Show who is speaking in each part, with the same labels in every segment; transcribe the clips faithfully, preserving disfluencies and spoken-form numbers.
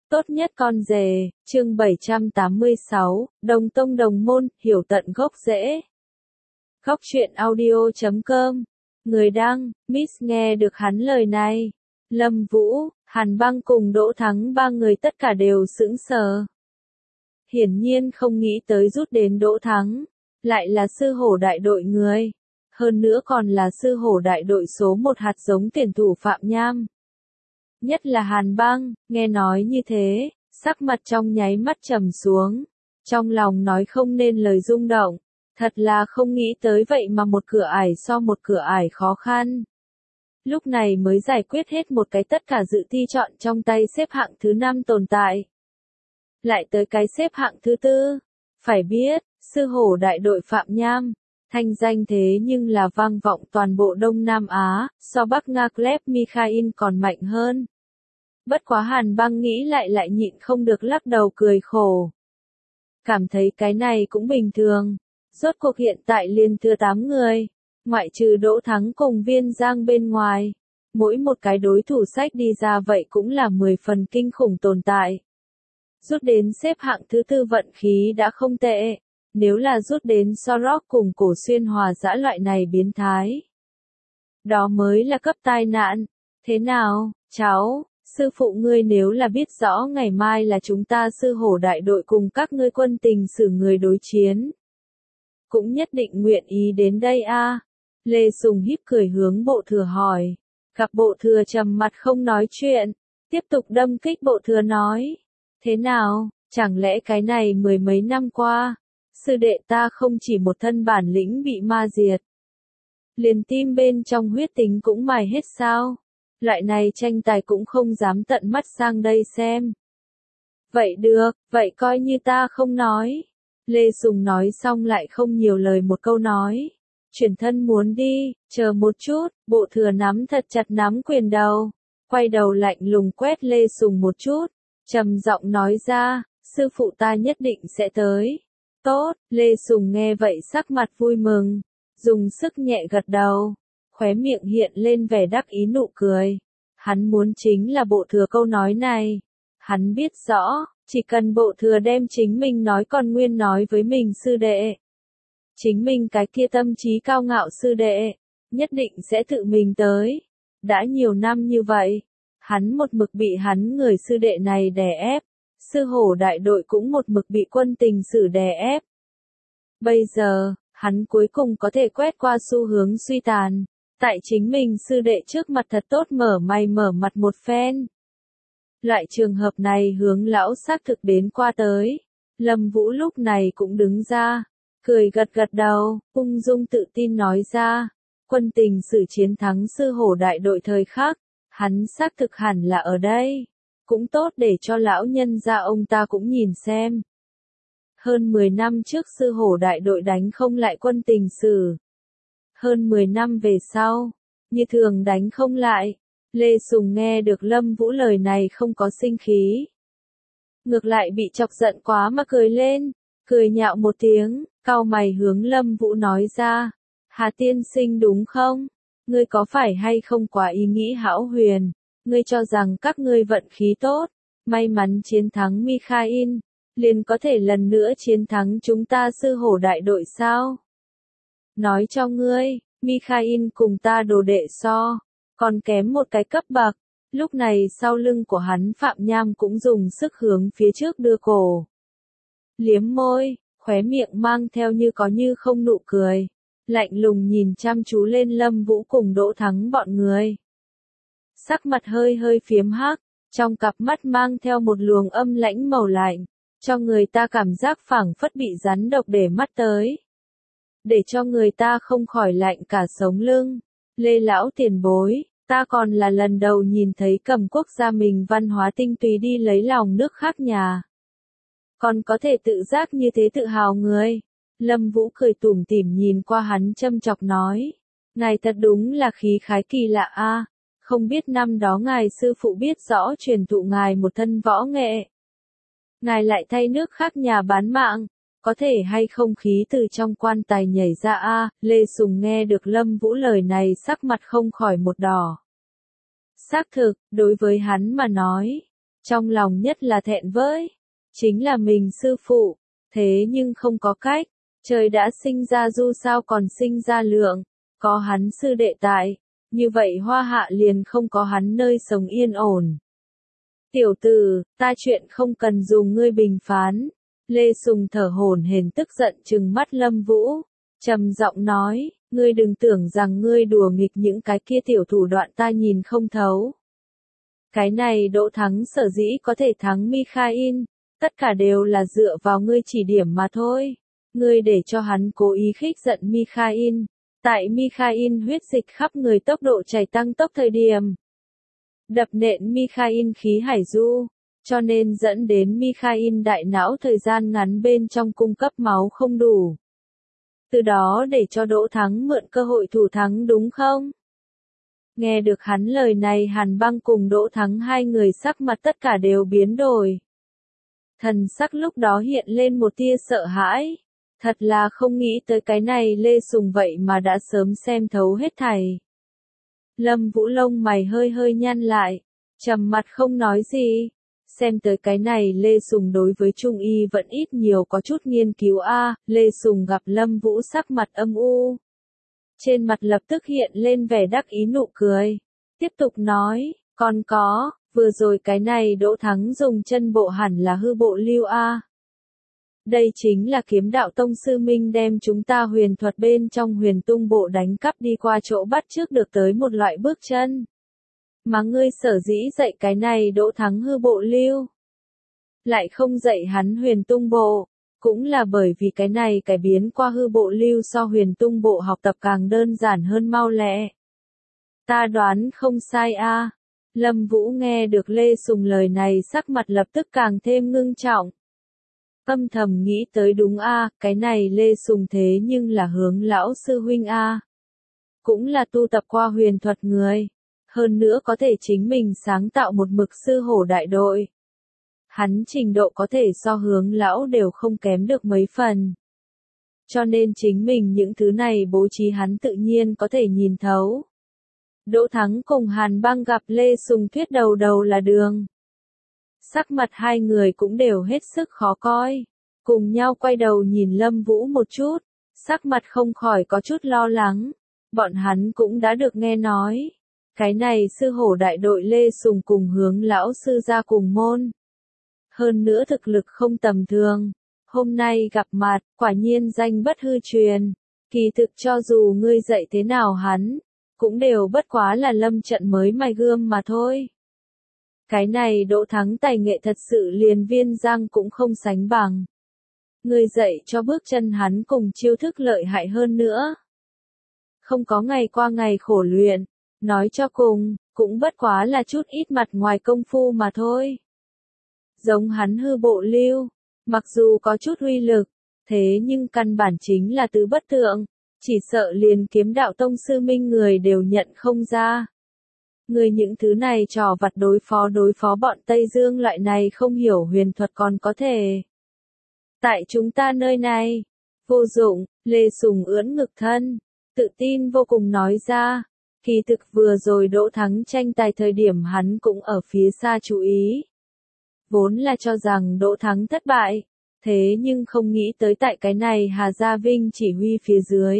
Speaker 1: Tốt nhất con rể, chương bảy trăm tám mươi sáu, Đồng tông đồng môn, hiểu tận gốc rễ. Góc truyện audio chấm com. Người đăng, Miss nghe được hắn lời này. Lâm Vũ, Hàn Băng cùng Đỗ Thắng ba người tất cả đều sững sờ. Hiển nhiên không nghĩ tới rút đến Đỗ Thắng. Lại là sư hổ đại đội người. Hơn nữa còn là sư hổ đại đội số một hạt giống tiền thủ Phạm Nham. Nhất là Hàn Băng, nghe nói như thế, sắc mặt trong nháy mắt trầm xuống. Trong lòng nói không nên lời rung động. Thật là không nghĩ tới vậy mà một cửa ải so một cửa ải khó khăn. Lúc này mới giải quyết hết một cái tất cả dự thi chọn trong tay xếp hạng thứ năm tồn tại. Lại tới cái xếp hạng thứ tư. Phải biết, sư hổ đại đội Phạm Nham, thanh danh thế nhưng là vang vọng toàn bộ Đông Nam Á, so Bắc Nga Gleb Mikhail còn mạnh hơn. Bất quá Hàn Băng nghĩ lại lại nhịn không được lắc đầu cười khổ. Cảm thấy cái này cũng bình thường. Rốt cuộc hiện tại liền thừa tám người, ngoại trừ Đỗ Thắng cùng Viên Giang bên ngoài. Mỗi một cái đối thủ sách đi ra vậy cũng là mười phần kinh khủng tồn tại. Rút đến xếp hạng thứ tư vận khí đã không tệ. Nếu là rút đến Sorok cùng Cổ Xuyên Hòa dã loại này biến thái, đó mới là cấp tai nạn. Thế nào, cháu, sư phụ ngươi nếu là biết rõ ngày mai là chúng ta sư hổ đại đội cùng các ngươi quân tình sử người đối chiến, cũng nhất định nguyện ý đến đây a. À? Lê Sùng híp cười hướng Bộ Thừa hỏi. Gặp Bộ Thừa trầm mặt không nói chuyện, tiếp tục đâm kích Bộ Thừa nói. Thế nào, chẳng lẽ cái này mười mấy năm qua, sư đệ ta không chỉ một thân bản lĩnh bị ma diệt, liền tim bên trong huyết tính cũng mài hết sao? Loại này tranh tài cũng không dám tận mắt sang đây xem. Vậy được, vậy coi như ta không nói. Lê Sùng nói xong lại không nhiều lời một câu nói. Chuyển thân muốn đi, chờ một chút, Bộ Thừa nắm thật chặt nắm quyền đầu. Quay đầu lạnh lùng quét Lê Sùng một chút. Trầm giọng nói ra, sư phụ ta nhất định sẽ tới. Tốt, Lê Sùng nghe vậy sắc mặt vui mừng. Dùng sức nhẹ gật đầu. Khóe miệng hiện lên vẻ đắc ý nụ cười. Hắn muốn chính là Bộ Thừa câu nói này. Hắn biết rõ, chỉ cần Bộ Thừa đem chính mình nói còn nguyên nói với mình sư đệ. Chính mình cái kia tâm trí cao ngạo sư đệ, nhất định sẽ tự mình tới. Đã nhiều năm như vậy, hắn một mực bị hắn người sư đệ này đè ép. Sư hổ đại đội cũng một mực bị quân tình sử đè ép. Bây giờ, hắn cuối cùng có thể quét qua xu hướng suy tàn. Tại chính mình sư đệ trước mặt thật tốt mở mày mở mặt một phen. Loại trường hợp này hướng lão xác thực đến qua tới. Lâm Vũ lúc này cũng đứng ra, cười gật gật đầu, ung dung tự tin nói ra. Quân tình sử chiến thắng sư hổ đại đội thời khắc, hắn xác thực hẳn là ở đây. Cũng tốt để cho lão nhân gia ông ta cũng nhìn xem. Hơn mười năm trước sư hổ đại đội đánh không lại quân tình sử. Hơn mười năm về sau, như thường đánh không lại. Lê Sùng nghe được Lâm Vũ lời này không có sinh khí. Ngược lại bị chọc giận quá mà cười lên, cười nhạo một tiếng, cau mày hướng Lâm Vũ nói ra. Hà tiên sinh đúng không? Ngươi có phải hay không quá ý nghĩ hão huyền? Ngươi cho rằng các ngươi vận khí tốt, may mắn chiến thắng Mikhail, liền có thể lần nữa chiến thắng chúng ta sư hổ đại đội sao? Nói cho ngươi, Mikhail cùng ta đồ đệ so, còn kém một cái cấp bậc. Lúc này sau lưng của hắn Phạm Nham cũng dùng sức hướng phía trước đưa cổ. Liếm môi, khóe miệng mang theo như có như không nụ cười. Lạnh lùng nhìn chăm chú lên Lâm Vũ cùng Đỗ Thắng bọn người. Sắc mặt hơi hơi phiếm hắc, trong cặp mắt mang theo một luồng âm lãnh màu lạnh, cho người ta cảm giác phảng phất bị rắn độc để mắt tới. Để cho người ta không khỏi lạnh cả sống lưng. Lê lão tiền bối, ta còn là lần đầu nhìn thấy cầm quốc gia mình văn hóa tinh túy đi lấy lòng nước khác nhà. Còn có thể tự giác như thế tự hào người. Lâm Vũ cười tủm tỉm nhìn qua hắn châm chọc nói. Ngài thật đúng là khí khái kỳ lạ a. Không biết năm đó ngài sư phụ biết rõ truyền thụ ngài một thân võ nghệ. Ngài lại thay nước khác nhà bán mạng. Có thể hay không khí từ trong quan tài nhảy ra a? À? Lê Sùng nghe được Lâm Vũ lời này sắc mặt không khỏi một đỏ. Xác thực, đối với hắn mà nói, Trong lòng nhất là thẹn với, chính là mình sư phụ, thế nhưng không có cách, trời đã sinh ra Du sao còn sinh ra Lượng, có hắn sư đệ tại, như vậy Hoa Hạ liền không có hắn nơi sống yên ổn. Tiểu tử, ta chuyện không cần dùng ngươi bình phán. Lê Sùng thở hổn hển tức giận trừng mắt Lâm Vũ, trầm giọng nói, ngươi đừng tưởng rằng ngươi đùa nghịch những cái kia tiểu thủ đoạn ta nhìn không thấu. Cái này Đỗ Thắng sở dĩ có thể thắng Mikhail, tất cả đều là dựa vào ngươi chỉ điểm mà thôi. Ngươi để cho hắn cố ý khích giận Mikhail, tại Mikhail huyết dịch khắp người tốc độ chảy tăng tốc thời điểm. Đập nện Mikhail khí hải du, cho nên dẫn đến Mikhail đại não thời gian ngắn bên trong cung cấp máu không đủ. Từ đó để cho Đỗ Thắng mượn cơ hội thủ thắng đúng không? Nghe được hắn lời này Hàn Băng cùng Đỗ Thắng hai người sắc mặt tất cả đều biến đổi. Thần sắc lúc đó hiện lên một tia sợ hãi. Thật là không nghĩ tới cái này Lê Sùng vậy mà đã sớm xem thấu hết thảy. Lâm Vũ lông mày hơi hơi nhăn lại, trầm mặt không nói gì. Xem tới cái này Lê Sùng đối với Trung Y vẫn ít nhiều có chút nghiên cứu a. À, Lê Sùng gặp Lâm Vũ sắc mặt âm u. Trên mặt lập tức hiện lên vẻ đắc ý nụ cười. Tiếp tục nói, còn có, vừa rồi cái này Đỗ Thắng dùng chân bộ hẳn là hư bộ lưu a. À. Đây chính là Kiếm Đạo Tông sư Minh đem chúng ta huyền thuật bên trong huyền tung bộ đánh cắp đi qua chỗ bắt trước được tới một loại bước chân. Mà ngươi sở dĩ dạy cái này Đỗ Thắng hư bộ lưu, lại không dạy hắn huyền tung bộ, cũng là bởi vì cái này cải biến qua hư bộ lưu so huyền tung bộ học tập càng đơn giản hơn mau lẹ. Ta đoán không sai a. À. Lâm Vũ nghe được Lê Sùng lời này sắc mặt lập tức càng thêm ngưng trọng. Âm thầm nghĩ tới đúng a, à, cái này Lê Sùng thế nhưng là Hướng lão sư huynh a. À. Cũng là tu tập qua huyền thuật người. Hơn nữa có thể chính mình sáng tạo một mực sư hổ đại đội. Hắn trình độ có thể so Hướng lão đều không kém được mấy phần. Cho nên chính mình những thứ này bố trí hắn tự nhiên có thể nhìn thấu. Đỗ Thắng cùng Hàn Băng gặp Lê Sùng thuyết đầu đầu là đường. Sắc mặt hai người cũng đều hết sức khó coi. Cùng nhau quay đầu nhìn Lâm Vũ một chút. Sắc mặt không khỏi có chút lo lắng. Bọn hắn cũng đã được nghe nói. Cái này sư hổ đại đội Lê Sùng cùng Hướng lão sư ra cùng môn. Hơn nữa thực lực không tầm thường. Hôm nay gặp mặt, quả nhiên danh bất hư truyền. Kỳ thực cho dù ngươi dạy thế nào hắn, cũng đều bất quá là lâm trận mới mài gươm mà thôi. Cái này Đỗ Thắng tài nghệ thật sự liền Viên Giang cũng không sánh bằng. Ngươi dạy cho bước chân hắn cùng chiêu thức lợi hại hơn nữa. Không có ngày qua ngày khổ luyện, nói cho cùng, cũng bất quá là chút ít mặt ngoài công phu mà thôi. Giống hắn hư bộ lưu, mặc dù có chút uy lực, thế nhưng căn bản chính là tứ bất tượng, chỉ sợ liền Kiếm Đạo Tông sư Minh người đều nhận không ra. Người những thứ này trò vặt đối phó đối phó bọn Tây Dương loại này không hiểu huyền thuật còn có thể. Tại chúng ta nơi này, vô dụng, Lê Sùng ưỡn ngực thân, tự tin vô cùng nói ra. Kỳ thực vừa rồi Đỗ Thắng tranh tài thời điểm hắn cũng ở phía xa chú ý. Vốn là cho rằng Đỗ Thắng thất bại, thế nhưng không nghĩ tới tại cái này Hà Gia Vinh chỉ huy phía dưới.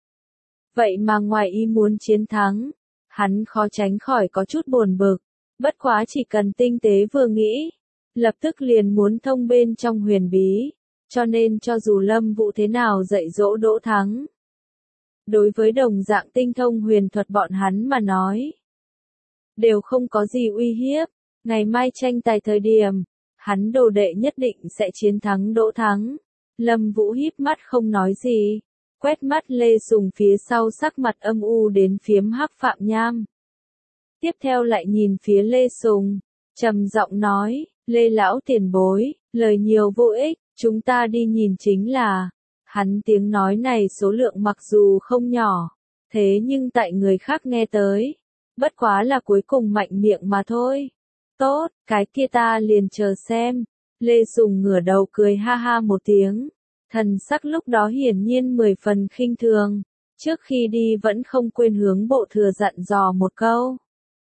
Speaker 1: Vậy mà ngoài ý muốn chiến thắng, hắn khó tránh khỏi có chút buồn bực, bất quá chỉ cần tinh tế vừa nghĩ, lập tức liền muốn thông bên trong huyền bí, cho nên cho dù Lâm Vũ thế nào dạy dỗ Đỗ Thắng. Đối với đồng dạng tinh thông huyền thuật bọn hắn mà nói, đều không có gì uy hiếp, ngày mai tranh tài thời điểm, hắn đồ đệ nhất định sẽ chiến thắng Đỗ Thắng. Lâm Vũ híp mắt không nói gì, quét mắt Lê Sùng phía sau sắc mặt âm u đến phiếm Hắc Phạm Nham. Tiếp theo lại nhìn phía Lê Sùng, trầm giọng nói, Lê lão tiền bối, lời nhiều vô ích, chúng ta đi nhìn chính là. Hắn tiếng nói này số lượng mặc dù không nhỏ, thế nhưng tại người khác nghe tới, bất quá là cuối cùng mạnh miệng mà thôi. Tốt, cái kia ta liền chờ xem. Lê Sùng ngửa đầu cười ha ha một tiếng, thần sắc lúc đó hiển nhiên mười phần khinh thường, trước khi đi vẫn không quên hướng bộ thừa dặn dò một câu.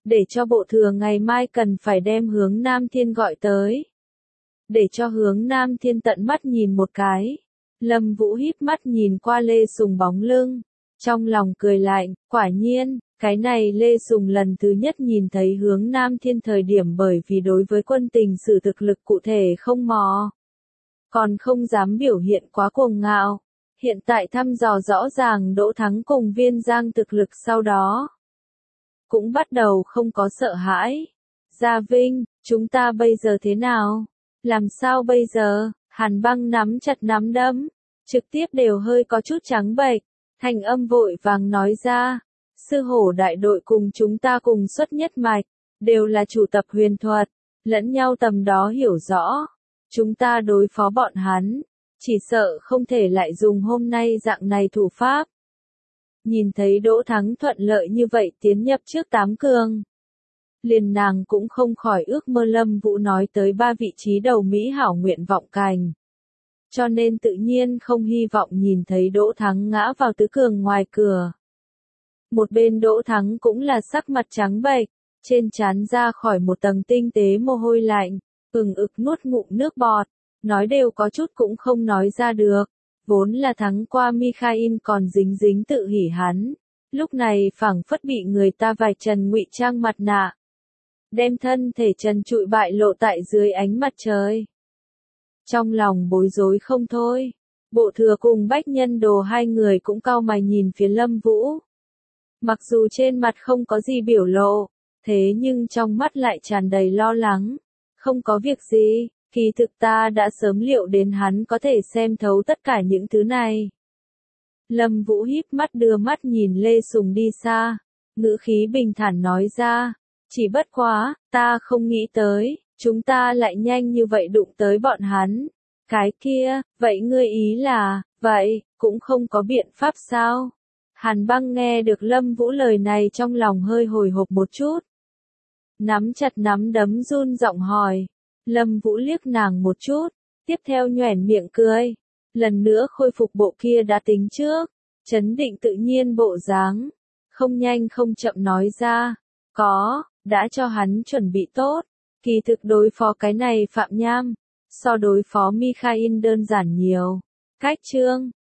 Speaker 1: để cho bộ thừa ngày mai cần phải đem Hướng Nam Thiên gọi tới. Để cho Hướng Nam Thiên tận mắt nhìn một cái. Lâm Vũ híp mắt nhìn qua Lê Sùng bóng lưng. Trong lòng cười lạnh, quả nhiên, cái này Lê Sùng lần thứ nhất nhìn thấy Hướng Nam Thiên thời điểm bởi vì đối với quân tình sử thực lực cụ thể không mò. Còn không dám biểu hiện quá cuồng ngạo. Hiện tại thăm dò rõ ràng Đỗ Thắng cùng Viên Giang thực lực sau đó. Cũng bắt đầu không có sợ hãi. Gia Vinh, chúng ta bây giờ thế nào? Làm sao bây giờ? Hàn Băng nắm chặt nắm đấm, trực tiếp đều hơi có chút trắng bệch, thanh âm vội vàng nói ra, sư hổ đại đội cùng chúng ta cùng xuất nhất mạch, đều là chủ tập huyền thuật, lẫn nhau tầm đó hiểu rõ, chúng ta đối phó bọn hắn, chỉ sợ không thể lại dùng hôm nay dạng này thủ pháp. Nhìn thấy Đỗ Thắng thuận lợi như vậy tiến nhập trước tám cường. Liền nàng cũng không khỏi ước mơ Lâm Vũ nói tới ba vị trí đầu Mỹ hảo nguyện vọng cành. Cho nên tự nhiên không hy vọng nhìn thấy Đỗ Thắng ngã vào tứ cường ngoài cửa. Một bên Đỗ Thắng cũng là sắc mặt trắng bệch, trên trán ra khỏi một tầng tinh tế mồ hôi lạnh, ừng ực nuốt ngụm nước bọt, nói đều có chút cũng không nói ra được. Vốn là thắng qua Mikhail còn dính dính tự hỉ hắn, lúc này phảng phất bị người ta vạch trần ngụy trang mặt nạ. Đem thân thể trần trụi bại lộ tại dưới ánh mặt trời. Trong lòng bối rối không thôi, Bộ Thừa cùng Bách Nhân Đồ hai người cũng cau mày nhìn phía Lâm Vũ. Mặc dù trên mặt không có gì biểu lộ, thế nhưng trong mắt lại tràn đầy lo lắng. Không có việc gì, kỳ thực ta đã sớm liệu đến hắn có thể xem thấu tất cả những thứ này. Lâm Vũ híp mắt đưa mắt nhìn Lê Sùng đi xa, ngữ khí bình thản nói ra, chỉ bất quá, ta không nghĩ tới, chúng ta lại nhanh như vậy đụng tới bọn hắn. Cái kia, vậy ngươi ý là, vậy, cũng không có biện pháp sao? Hàn Băng nghe được Lâm Vũ lời này trong lòng hơi hồi hộp một chút. Nắm chặt nắm đấm run giọng hỏi. Lâm Vũ liếc nàng một chút, tiếp theo nhoẻn miệng cười. Lần nữa khôi phục bộ kia đã tính trước, chấn định tự nhiên bộ dáng. Không nhanh không chậm nói ra, có, đã cho hắn chuẩn bị tốt. Kỳ thực đối phó cái này Phạm Nham, so đối phó Mikhail đơn giản nhiều. Cách chương